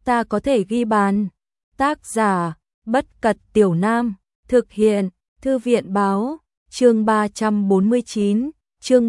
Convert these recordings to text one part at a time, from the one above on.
ta có thể ghi bàn. Tác giả, Bất Cật Tiểu Nam, thực hiện, Thư viện báo, chương 349, chương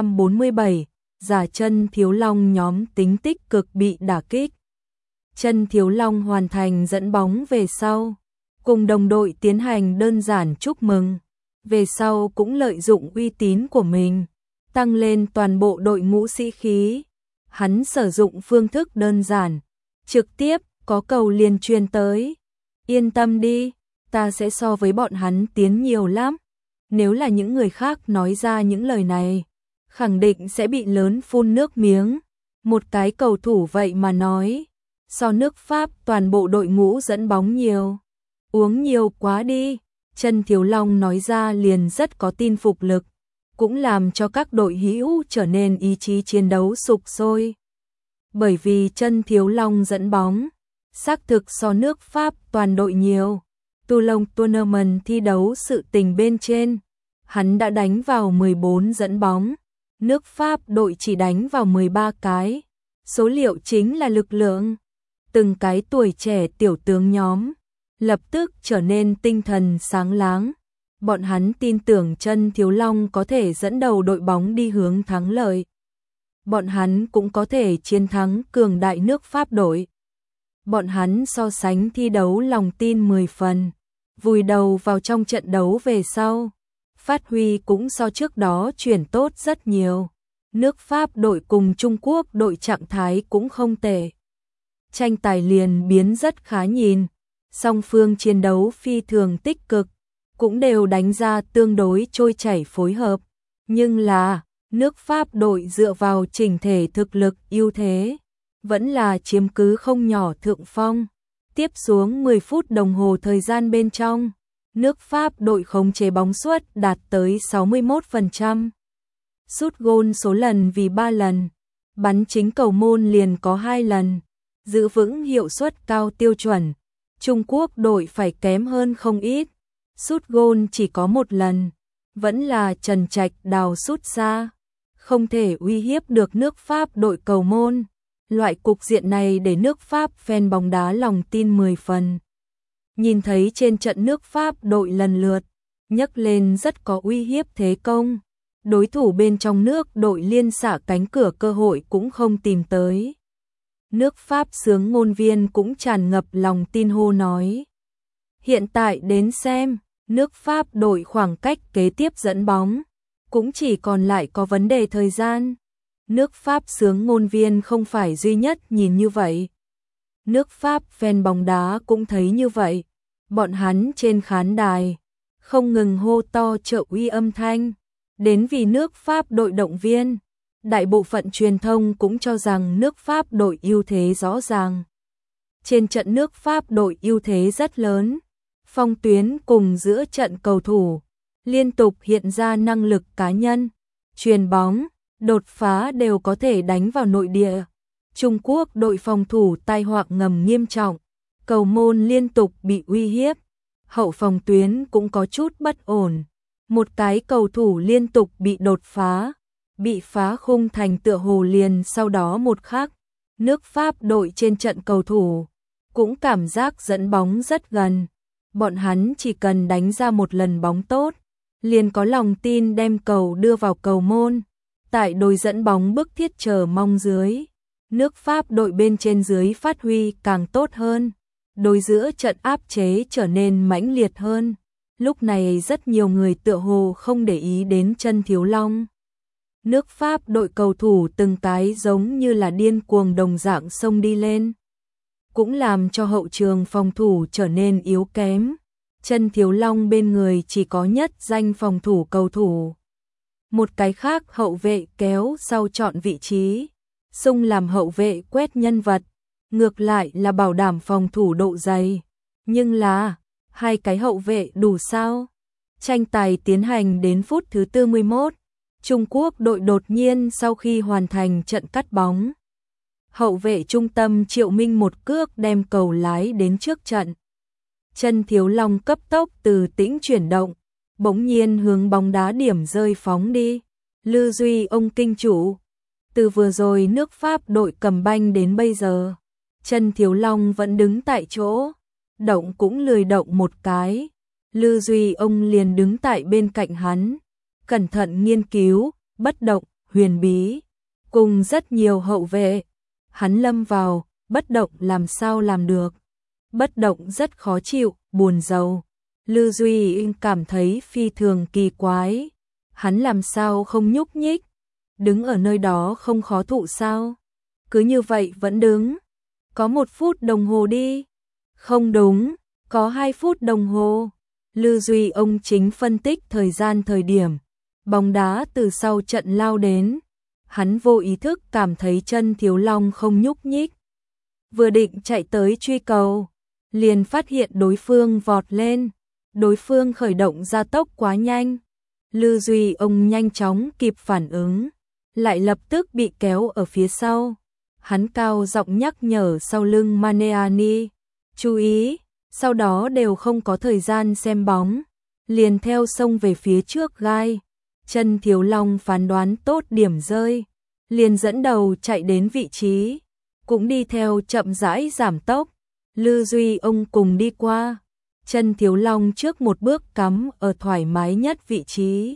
347, giả Chân Thiếu Long nhóm tính tích cực bị đả kích. Chân Thiếu Long hoàn thành dẫn bóng về sau, cùng đồng đội tiến hành đơn giản chúc mừng, về sau cũng lợi dụng uy tín của mình, tăng lên toàn bộ đội ngũ sĩ khí. Hắn sử dụng phương thức đơn giản, trực tiếp, có cầu liền truyền tới. Yên tâm đi, ta sẽ so với bọn hắn tiến nhiều lắm. Nếu là những người khác nói ra những lời này, khẳng định sẽ bị lớn phun nước miếng. Một cái cầu thủ vậy mà nói, so nước Pháp toàn bộ đội ngũ dẫn bóng nhiều. Uống nhiều quá đi, Chân Thiếu Long nói ra liền rất có tin phục lực, cũng làm cho các đội hữu trở nên ý chí chiến đấu sục sôi. Bởi vì Chân Thiếu Long dẫn bóng, xác thực so nước Pháp toàn đội nhiều. Toulon Tournament thi đấu sự tình bên trên, hắn đã đánh vào 14 dẫn bóng, nước Pháp đội chỉ đánh vào 13 cái. Số liệu chính là lực lượng. Từng cái tuổi trẻ tiểu tướng nhóm lập tức trở nên tinh thần sáng láng. Bọn hắn tin tưởng Chân Thiếu Long có thể dẫn đầu đội bóng đi hướng thắng lợi. Bọn hắn cũng có thể chiến thắng cường đại nước Pháp đội. Bọn hắn so sánh thi đấu lòng tin 10 phần, vùi đầu vào trong trận đấu về sau. Phát huy cũng so trước đó chuyển tốt rất nhiều. Nước Pháp đội cùng Trung Quốc đội trạng thái cũng không tệ. Tranh tài liền biến rất khá nhìn. Song phương chiến đấu phi thường tích cực, cũng đều đánh ra tương đối trôi chảy phối hợp. Nhưng là, nước Pháp đội dựa vào chỉnh thể thực lực ưu thế, vẫn là chiếm cứ không nhỏ thượng phong. Tiếp xuống 10 phút đồng hồ thời gian bên trong, nước Pháp đội khống chế bóng suất đạt tới 61%. Sút gôn số lần vì 3 lần, bắn chính cầu môn liền có 2 lần, giữ vững hiệu suất cao tiêu chuẩn. Trung Quốc đội phải kém hơn không ít, sút gôn chỉ có 1 lần, vẫn là Trần Trạch đào sút xa, không thể uy hiếp được nước Pháp đội cầu môn. Loại cục diện này để nước Pháp fan bóng đá lòng tin 10 phần. Nhìn thấy trên trận nước Pháp đội lần lượt nhấc lên rất có uy hiếp thế công, đối thủ bên trong nước đội liên xạ cánh cửa cơ hội cũng không tìm tới. Nước Pháp xướng ngôn viên cũng tràn ngập lòng tin hô nói. Hiện tại đến xem, nước Pháp đội khoảng cách kế tiếp dẫn bóng, cũng chỉ còn lại có vấn đề thời gian. Nước Pháp xướng ngôn viên không phải duy nhất nhìn như vậy. Nước Pháp fan bóng đá cũng thấy như vậy. Bọn hắn trên khán đài không ngừng hô to trợ uy âm thanh, đến vì nước Pháp đội động viên. Đại bộ phận truyền thông cũng cho rằng nước Pháp đội ưu thế rõ ràng. Trên trận nước Pháp đội ưu thế rất lớn. Phong tuyến cùng giữa trận cầu thủ liên tục hiện ra năng lực cá nhân, chuyền bóng, đột phá đều có thể đánh vào nội địa. Trung Quốc đội phòng thủ tai họa ngầm nghiêm trọng, cầu môn liên tục bị uy hiếp, hậu phòng tuyến cũng có chút bất ổn. Một cái cầu thủ liên tục bị đột phá, bị phá khung thành tựa hồ liền sau đó một khắc. Nước Pháp đội trên trận cầu thủ cũng cảm giác dẫn bóng rất gần. Bọn hắn chỉ cần đánh ra một lần bóng tốt, liền có lòng tin đem cầu đưa vào cầu môn. Tại đôi dẫn bóng bức thiết chờ mong dưới, nước Pháp đội bên trên dưới phát huy càng tốt hơn. Đôi giữa trận áp chế trở nên mãnh liệt hơn. Lúc này rất nhiều người tựa hồ không để ý đến Chân Thiếu Long. Nước Pháp đội cầu thủ từng cái giống như là điên cuồng đồng dạng xông đi lên, cũng làm cho hậu trường phòng thủ trở nên yếu kém. Chân Thiếu Long bên người chỉ có nhất danh phòng thủ cầu thủ. Một cái khác hậu vệ kéo sau chọn vị trí, xung làm hậu vệ quét nhân vật, ngược lại là bảo đảm phòng thủ độ dày. Nhưng là, hai cái hậu vệ đủ sao? Tranh tài tiến hành đến phút thứ 41, Trung Quốc đội đột nhiên sau khi hoàn thành trận cắt bóng, hậu vệ trung tâm Triệu Minh một cước đem cầu lái đến trước trận. Chân Thiếu Long cấp tốc từ tĩnh chuyển động, bỗng nhiên hướng bóng đá điểm rơi phóng đi. Lư Duy ông kinh chủ, từ vừa rồi nước Pháp đội cầm banh đến bây giờ, Chân Thiếu Long vẫn đứng tại chỗ, động cũng lười động một cái. Lư Duy ông liền đứng tại bên cạnh hắn, cẩn thận nghiên cứu, bất động, huyền bí, cùng rất nhiều hậu vệ. Hắn lâm vào, bất động làm sao làm được. Bất động rất khó chịu, buồn rầu. Lư Duy cảm thấy phi thường kỳ quái. Hắn làm sao không nhúc nhích, đứng ở nơi đó không khó thụ sao? Cứ như vậy vẫn đứng. Có 1 phút đồng hồ đi. Không đúng, có 2 phút đồng hồ. Lư Duy ông chính phân tích thời gian thời điểm. Bóng đá từ sau trận lao đến. Hắn vô ý thức cảm thấy Chân Thiếu Long không nhúc nhích. Vừa định chạy tới truy cầu, liền phát hiện đối phương vọt lên. Đối phương khởi động gia tốc quá nhanh. Lư Duy ông nhanh chóng kịp phản ứng, lại lập tức bị kéo ở phía sau. Hắn cao giọng nhắc nhở sau lưng Maneani, chú ý, sau đó đều không có thời gian xem bóng, liền theo sông về phía trước gai. Chân Thiếu Long phán đoán tốt điểm rơi, liền dẫn đầu chạy đến vị trí, cũng đi theo chậm rãi giảm tốc. Lư Duy ông cùng đi qua. Chân Thiếu Long trước một bước cắm ở thoải mái nhất vị trí.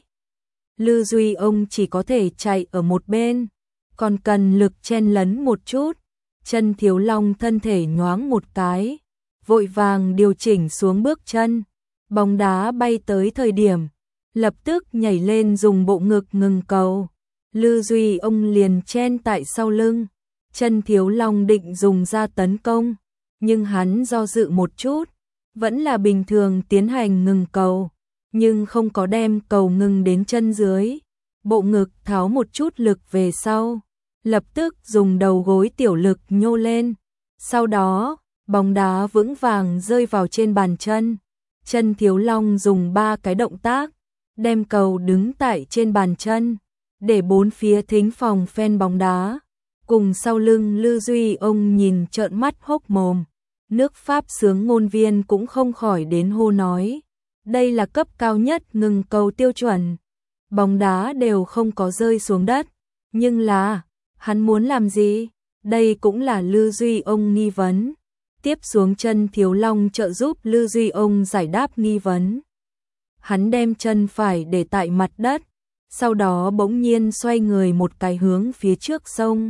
Lư Duy ông chỉ có thể chạy ở một bên, còn cần lực chen lấn một chút. Chân Thiếu Long thân thể nhoáng một cái, vội vàng điều chỉnh xuống bước chân. Bóng đá bay tới thời điểm, lập tức nhảy lên dùng bộ ngực ngừng cầu. Lư Duy ông liền chen tại sau lưng. Chân Thiếu Long định dùng ra tấn công, nhưng hắn do dự một chút, vẫn là bình thường tiến hành ngừng cầu, nhưng không có đem cầu ngừng đến chân dưới. Bộ ngực tháo một chút lực về sau, lập tức dùng đầu gối tiểu lực nhô lên. Sau đó, bóng đá vững vàng rơi vào trên bàn chân. Chân Thiếu Long dùng 3 cái động tác, đem cầu đứng tại trên bàn chân, để 4 phía thính phòng fan bóng đá, cùng sau lưng Lư Duy ông nhìn trợn mắt hốc mồm. Nước Pháp xướng ngôn viên cũng không khỏi đến hô nói, đây là cấp cao nhất ngừng cầu tiêu chuẩn. Bóng đá đều không có rơi xuống đất, nhưng là, hắn muốn làm gì? Đây cũng là Lư Duy ông nghi vấn. Tiếp xuống Chân Thiếu Long trợ giúp Lư Duy ông giải đáp nghi vấn. Hắn đem chân phải để tại mặt đất, sau đó bỗng nhiên xoay người một cái hướng phía trước sông.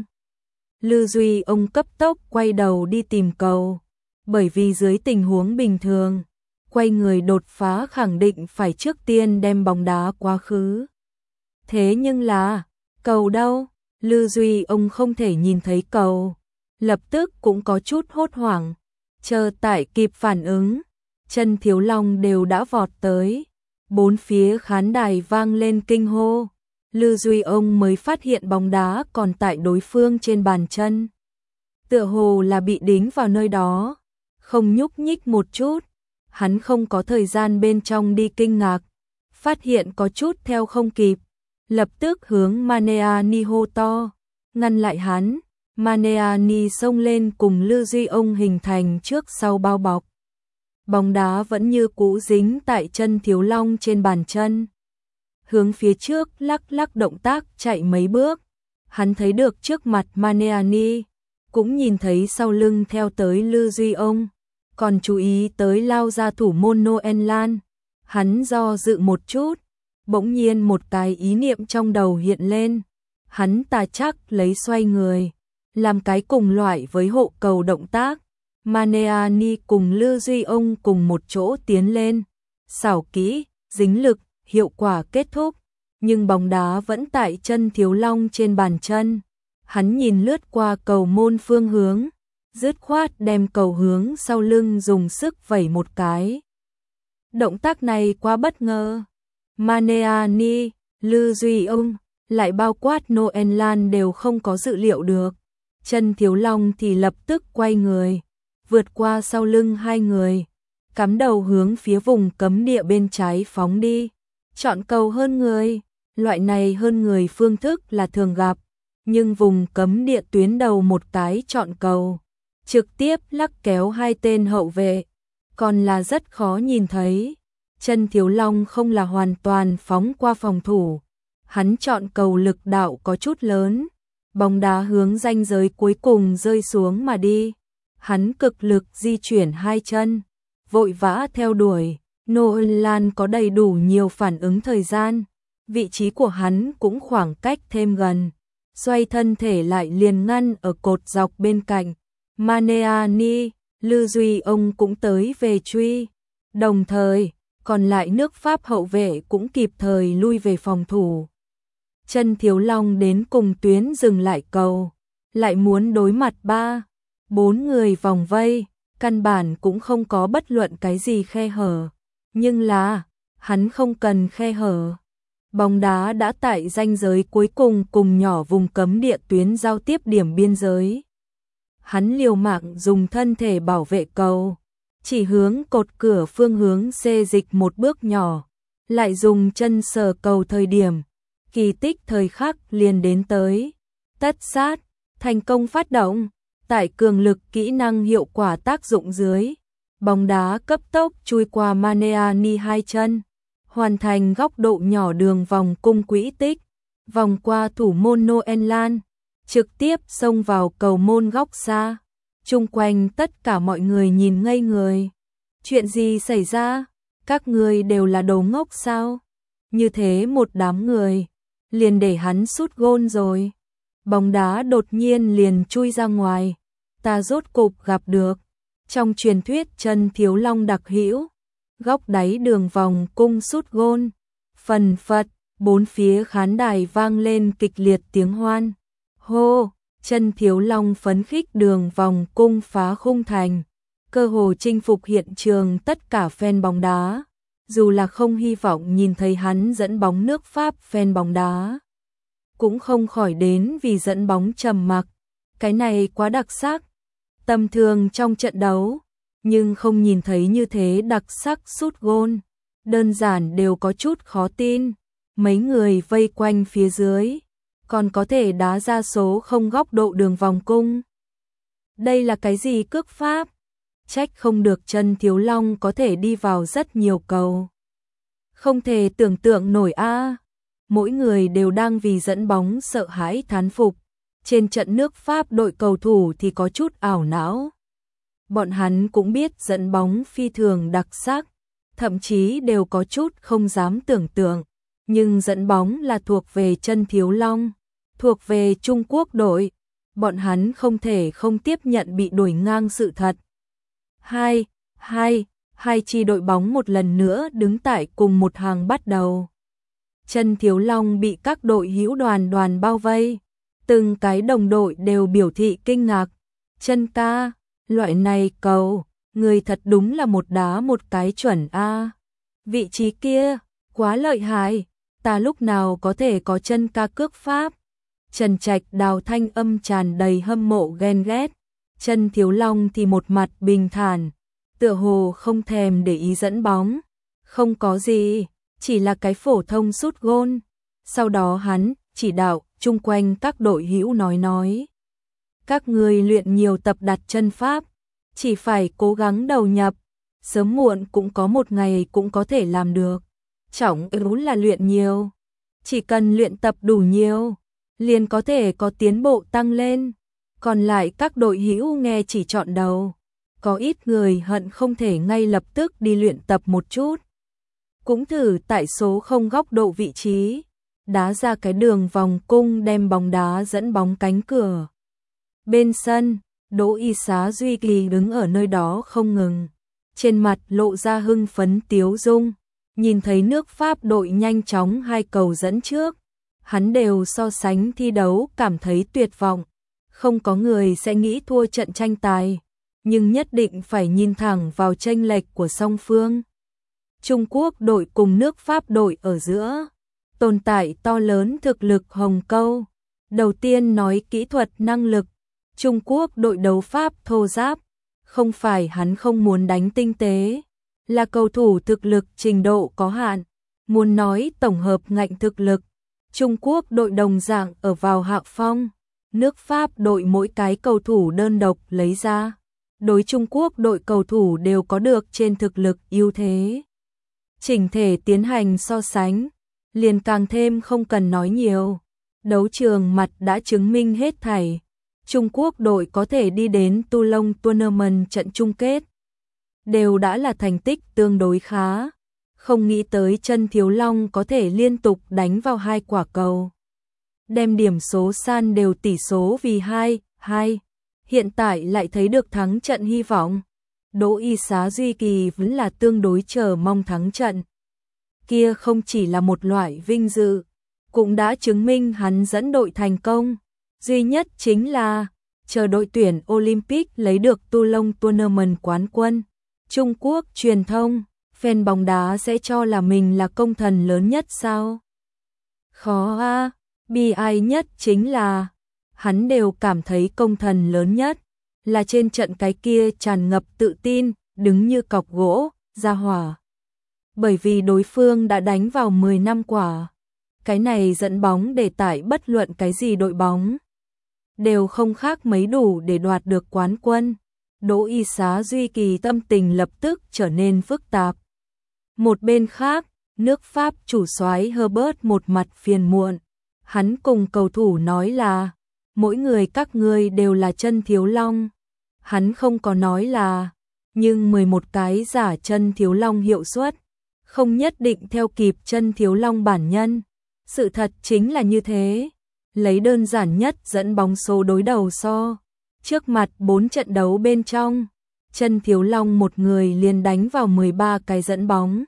Lư Duy ông cấp tốc quay đầu đi tìm cầu, bởi vì dưới tình huống bình thường, quay người đột phá khẳng định phải trước tiên đem bóng đá quá khứ. Thế nhưng là, cầu đâu? Lư Duy ông không thể nhìn thấy cầu, lập tức cũng có chút hốt hoảng. Chờ tại kịp phản ứng, Chân Thiếu Long đều đã vọt tới. 4 phía khán đài vang lên kinh hô. Lư Duy ông mới phát hiện bóng đá còn tại đối phương trên bàn chân. Tựa hồ là bị đính vào nơi đó, không nhúc nhích một chút. Hắn không có thời gian bên trong đi kinh ngạc, phát hiện có chút theo không kịp, lập tức hướng Maneani hô to, ngăn lại hắn. Maneani xông lên cùng Lư Duy ông hình thành trước sau bao bọc. Bóng đá vẫn như cũ dính tại Chân Thiếu Long trên bàn chân. Hướng phía trước lắc lắc động tác chạy mấy bước. Hắn thấy được trước mặt Maneani, cũng nhìn thấy sau lưng theo tới Lư Duy ông, còn chú ý tới lao ra thủ môn Noel Lan. Hắn do dự một chút, bỗng nhiên một cái ý niệm trong đầu hiện lên. Hắn ta chắc lấy xoay người, làm cái cùng loại với hộ cầu động tác. Maneani cùng Lư Duy ông cùng một chỗ tiến lên, xảo kỹ, dính lực, hiệu quả kết thúc, nhưng bóng đá vẫn tại Chân Thiếu Long trên bàn chân. Hắn nhìn lướt qua cầu môn phương hướng, dứt khoát đem cầu hướng sau lưng dùng sức vẩy một cái. Động tác này quá bất ngờ. Maneani, Lư Duy ông, lại bao quát Noel Lan đều không có dự liệu được. Chân Thiếu Long thì lập tức quay người, vượt qua sau lưng hai người, cắm đầu hướng phía vùng cấm địa bên trái phóng đi. Chọn cầu hơn người, loại này hơn người phương thức là thường gặp, nhưng vùng cấm địa tuyến đầu một cái chọn cầu, trực tiếp lắc kéo hai tên hậu vệ, còn là rất khó nhìn thấy. Chân Thiếu Long không là hoàn toàn phóng qua phòng thủ, hắn chọn cầu lực đạo có chút lớn, bóng đá hướng ranh giới cuối cùng rơi xuống mà đi. Hắn cực lực di chuyển hai chân, vội vã theo đuổi. Nolan có đầy đủ nhiều phản ứng thời gian, vị trí của hắn cũng khoảng cách thêm gần, xoay thân thể lại liền ngăn ở cột dọc bên cạnh. Maneani, Lư Duy ông cũng tới về truy, đồng thời, còn lại nước Pháp hậu vệ cũng kịp thời lui về phòng thủ. Chân Thiếu Long đến cùng tuyến dừng lại cầu, lại muốn đối mặt 3-4 người vòng vây, căn bản cũng không có bất luận cái gì khe hở. Nhưng là, hắn không cần khe hở. Bóng đá đã tại ranh giới cuối cùng cùng nhỏ vùng cấm địa tuyến giao tiếp điểm biên giới. Hắn liều mạng dùng thân thể bảo vệ cầu, chỉ hướng cột cửa phương hướng xê dịch một bước nhỏ, lại dùng chân sờ cầu thời điểm. Kỳ tích thời khắc liền đến tới. Tất sát, thành công phát động, tại cường lực kỹ năng hiệu quả tác dụng dưới. Bóng đá cấp tốc chui qua Maneani hai chân, hoàn thành góc độ nhỏ đường vòng cung quỹ tích, vòng qua thủ môn Nolan, trực tiếp xông vào cầu môn góc xa. Chung quanh tất cả mọi người nhìn ngây người. Chuyện gì xảy ra? Các người đều là đồ ngốc sao? Như thế một đám người, liền để hắn sút gôn rồi. Bóng đá đột nhiên liền chui ra ngoài, ta rốt cục gặp được. Trong truyền thuyết Chân Thiếu Long đặc hữu, góc đáy đường vòng cung sút gôn, phần phật, bốn phía khán đài vang lên kịch liệt tiếng hoan hô. Chân Thiếu Long phấn khích đường vòng cung phá khung thành, cơ hồ chinh phục hiện trường tất cả fan bóng đá, dù là không hy vọng nhìn thấy hắn dẫn bóng nước Pháp. Fan bóng đá cũng không khỏi đến vì dẫn bóng trầm mặc, cái này quá đặc sắc. Tầm thường trong trận đấu, nhưng không nhìn thấy như thế đặc sắc sút gôn, đơn giản đều có chút khó tin. Mấy người vây quanh phía dưới, còn có thể đá ra số không góc độ đường vòng cung. Đây là cái gì cước pháp? Trách không được Chân Thiếu Long có thể đi vào rất nhiều cầu. Không thể tưởng tượng nổi a. Mỗi người đều đang vì dẫn bóng sợ hãi thán phục. Trên trận nước Pháp đội cầu thủ thì có chút ảo não. Bọn hắn cũng biết dẫn bóng phi thường đặc sắc, thậm chí đều có chút không dám tưởng tượng. Nhưng dẫn bóng là thuộc về Chân Thiếu Long, thuộc về Trung Quốc đội. Bọn hắn không thể không tiếp nhận bị đuổi ngang sự thật. Hai chi đội bóng một lần nữa đứng tại cùng một hàng bắt đầu. Chân Thiếu Long bị các đội hữu đoàn bao vây. Từng cái đồng đội đều biểu thị kinh ngạc. Chân ca, loại này cầu, người thật đúng là một đá một cái chuẩn a. Vị trí kia, quá lợi hại, ta lúc nào có thể có chân ca cước pháp. Trần Trạch Đào thanh âm tràn đầy hâm mộ ghen ghét. Chân Thiếu Long thì một mặt bình thản, tựa hồ không thèm để ý dẫn bóng. Không có gì, chỉ là cái phổ thông sút gôn. Sau đó hắn chỉ đạo chung quanh các đội hữu nói. Các người luyện nhiều tập đặt chân pháp, chỉ phải cố gắng đầu nhập, sớm muộn cũng có một ngày cũng có thể làm được. Trọng yếu là luyện nhiều, chỉ cần luyện tập đủ nhiều, liền có thể có tiến bộ tăng lên. Còn lại các đội hữu nghe chỉ chọn đầu, có ít người hận không thể ngay lập tức đi luyện tập một chút. Cũng thử tại số không góc độ vị trí, đá ra cái đường vòng cung đem bóng đá dẫn bóng cánh cửa. Bên sân, Đỗ Y Xá Duy Kỳ đứng ở nơi đó không ngừng, trên mặt lộ ra hưng phấn tiếu dung, nhìn thấy nước Pháp đội nhanh chóng hai cầu dẫn trước, hắn đều so sánh thi đấu cảm thấy tuyệt vọng. Không có người sẽ nghĩ thua trận tranh tài, nhưng nhất định phải nhìn thẳng vào chênh lệch của song phương. Trung Quốc đội cùng nước Pháp đội ở giữa, tồn tại to lớn thực lực hồng câu. Đầu tiên nói kỹ thuật năng lực, Trung Quốc đội đấu Pháp thô giáp, không phải hắn không muốn đánh tinh tế, là cầu thủ thực lực trình độ có hạn. Muốn nói tổng hợp ngạnh thực lực, Trung Quốc đội đồng dạng ở vào hạ phong. Nước Pháp đội mỗi cái cầu thủ đơn độc lấy ra, đối Trung Quốc đội cầu thủ đều có được trên thực lực ưu thế. Chỉnh thể tiến hành so sánh, liền càng thêm không cần nói nhiều. Đấu trường mặt đã chứng minh hết thảy. Trung Quốc đội có thể đi đến Toulon Tournament trận chung kết, đều đã là thành tích tương đối khá. Không nghĩ tới Chân Thiếu Long có thể liên tục đánh vào 2 quả cầu, đem điểm số san đều tỷ số vì 2-2. Hiện tại lại thấy được thắng trận hy vọng. Đỗ Y Xá Duy Kỳ vẫn là tương đối chờ mong thắng trận. Kia không chỉ là một loại vinh dự, cũng đã chứng minh hắn dẫn đội thành công. Duy nhất chính là chờ đội tuyển Olympic lấy được Toulon Tournament quán quân. Trung Quốc truyền thông, fan bóng đá sẽ cho là mình là công thần lớn nhất sao? Khó a, bi ai nhất chính là hắn đều cảm thấy công thần lớn nhất là trên trận cái kia tràn ngập tự tin, đứng như cọc gỗ, ra hỏa. Bởi vì đối phương đã đánh vào 10 năm quả. Cái này dẫn bóng để tải bất luận cái gì đội bóng đều không khác mấy đủ để đoạt được quán quân. Đỗ Y Xá Duy Kỳ tâm tình lập tức trở nên phức tạp. Một bên khác, nước Pháp chủ soái Herbert một mặt phiền muộn. Hắn cùng cầu thủ nói là mỗi người các ngươi đều là Chân Thiếu Long. Hắn không có nói là nhưng 11 cái giả Chân Thiếu Long hiệu suất không nhất định theo kịp Chân Thiếu Long bản nhân. Sự thật chính là như thế. Lấy đơn giản nhất dẫn bóng số đối đầu so. Trước mặt 4 trận đấu bên trong, Chân Thiếu Long một người liền đánh vào 13 cái dẫn bóng.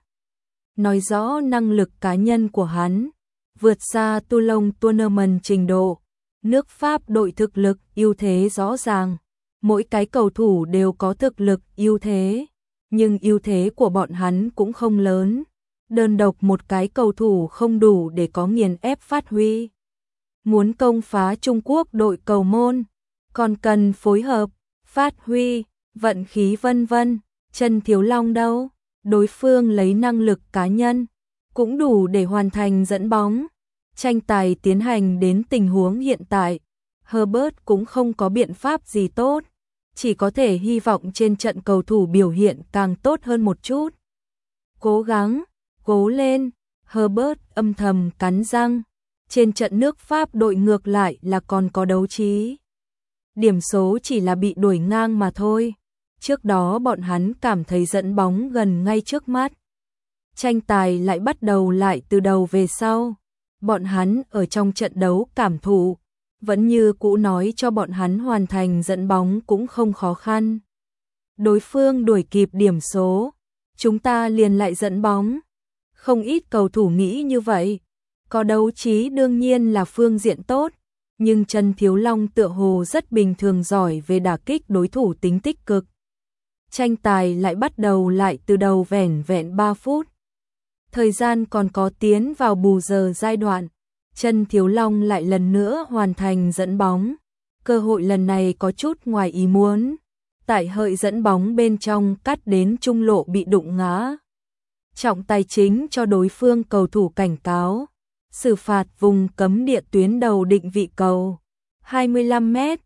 Nói rõ năng lực cá nhân của hắn vượt xa Toulon Tournament trình độ. Nước Pháp đội thực lực ưu thế rõ ràng. Mỗi cái cầu thủ đều có thực lực ưu thế, nhưng ưu thế của bọn hắn cũng không lớn. Đơn độc một cái cầu thủ không đủ để có nghiền ép phát huy. Muốn công phá Trung Quốc đội cầu môn, còn cần phối hợp, phát huy, vận khí vân vân. Chân Thiếu Long đâu? Đối phương lấy năng lực cá nhân cũng đủ để hoàn thành dẫn bóng. Tranh tài tiến hành đến tình huống hiện tại, Herbert cũng không có biện pháp gì tốt, chỉ có thể hy vọng trên trận cầu thủ biểu hiện càng tốt hơn một chút. Cố gắng, cố lên, Herbert âm thầm cắn răng. Trên trận nước Pháp đội ngược lại là còn có đấu trí. Điểm số chỉ là bị đuổi ngang mà thôi. Trước đó bọn hắn cảm thấy dẫn bóng gần ngay trước mắt. Tranh tài lại bắt đầu lại từ đầu về sau. Bọn hắn ở trong trận đấu cảm thụ, vẫn như cũ nói cho bọn hắn hoàn thành dẫn bóng cũng không khó khăn. Đối phương đuổi kịp điểm số, chúng ta liền lại dẫn bóng. Không ít cầu thủ nghĩ như vậy. Có đấu trí đương nhiên là phương diện tốt, nhưng Chân Thiếu Long tựa hồ rất bình thường giỏi về đả kích đối thủ tính tích cực. Tranh tài lại bắt đầu lại từ đầu vẻn vẹn 3 phút. Thời gian còn có tiến vào bù giờ giai đoạn, Chân Thiếu Long lại lần nữa hoàn thành dẫn bóng. Cơ hội lần này có chút ngoài ý muốn. Tại hợi dẫn bóng bên trong cắt đến trung lộ bị đụng ngã. Trọng tài chính cho đối phương cầu thủ cảnh cáo. Xử phạt vùng cấm địa tuyến đầu định vị cầu. 25 mét,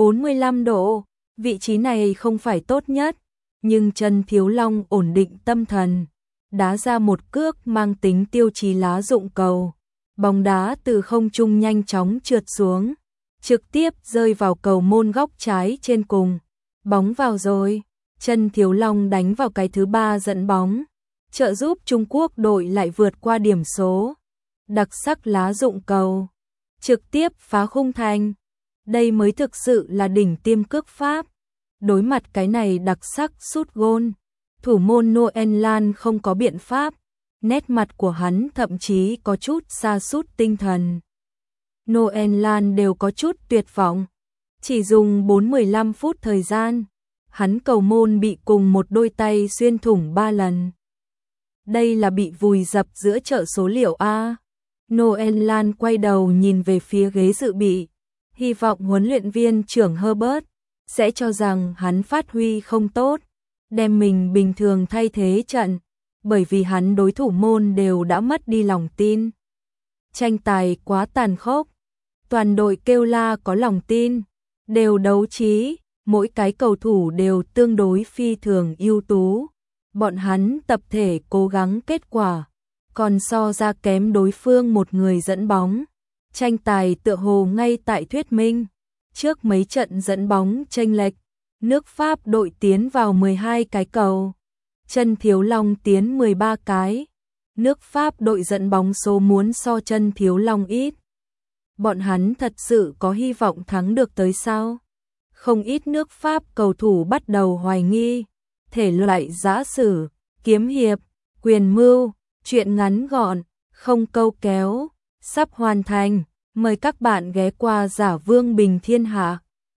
45 độ. Vị trí này không phải tốt nhất, nhưng Chân Thiếu Long ổn định tâm thần. Đá ra một cước mang tính tiêu chí lá dụng cầu. Bóng đá từ không trung nhanh chóng trượt xuống, trực tiếp rơi vào cầu môn góc trái trên cùng. Bóng vào rồi, Chân Thiếu Long đánh vào cái thứ 3 dẫn bóng, trợ giúp Trung Quốc đội lại vượt qua điểm số. Đặc sắc lá dụng cầu, trực tiếp phá khung thành. Đây mới thực sự là đỉnh tiêm cước Pháp. Đối mặt cái này đặc sắc sút gôn, thủ môn Noel Lan không có biện pháp. Nét mặt của hắn thậm chí có chút sa sút tinh thần. Noel Lan đều có chút tuyệt vọng. Chỉ dùng 4-15 phút thời gian, hắn cầu môn bị cùng một đôi tay xuyên thủng 3 lần. Đây là bị vùi dập giữa chợ số liệu A. Noel Lan quay đầu nhìn về phía ghế dự bị, hy vọng huấn luyện viên trưởng Herbert sẽ cho rằng hắn phát huy không tốt, đem mình bình thường thay thế trận, bởi vì hắn đối thủ môn đều đã mất đi lòng tin. Tranh tài quá tàn khốc, toàn đội kêu la có lòng tin, đều đấu trí, mỗi cái cầu thủ đều tương đối phi thường ưu tú. Bọn hắn tập thể cố gắng kết quả, còn so ra kém đối phương một người dẫn bóng. Tranh tài tựa hồ ngay tại thuyết minh, trước mấy trận dẫn bóng chênh lệch, nước Pháp đội tiến vào 12 cái cầu, Chân Thiếu Long tiến 13 cái. Nước Pháp đội dẫn bóng số muốn so Chân Thiếu Long ít. Bọn hắn thật sự có hy vọng thắng được tới sao? Không ít nước Pháp cầu thủ bắt đầu hoài nghi, thể loại giã sử, kiếm hiệp, quyền mưu, truyện ngắn gọn, không câu kéo, sắp hoàn thành. Mời các bạn ghé qua Giả Vương Bình Thiên Hạ.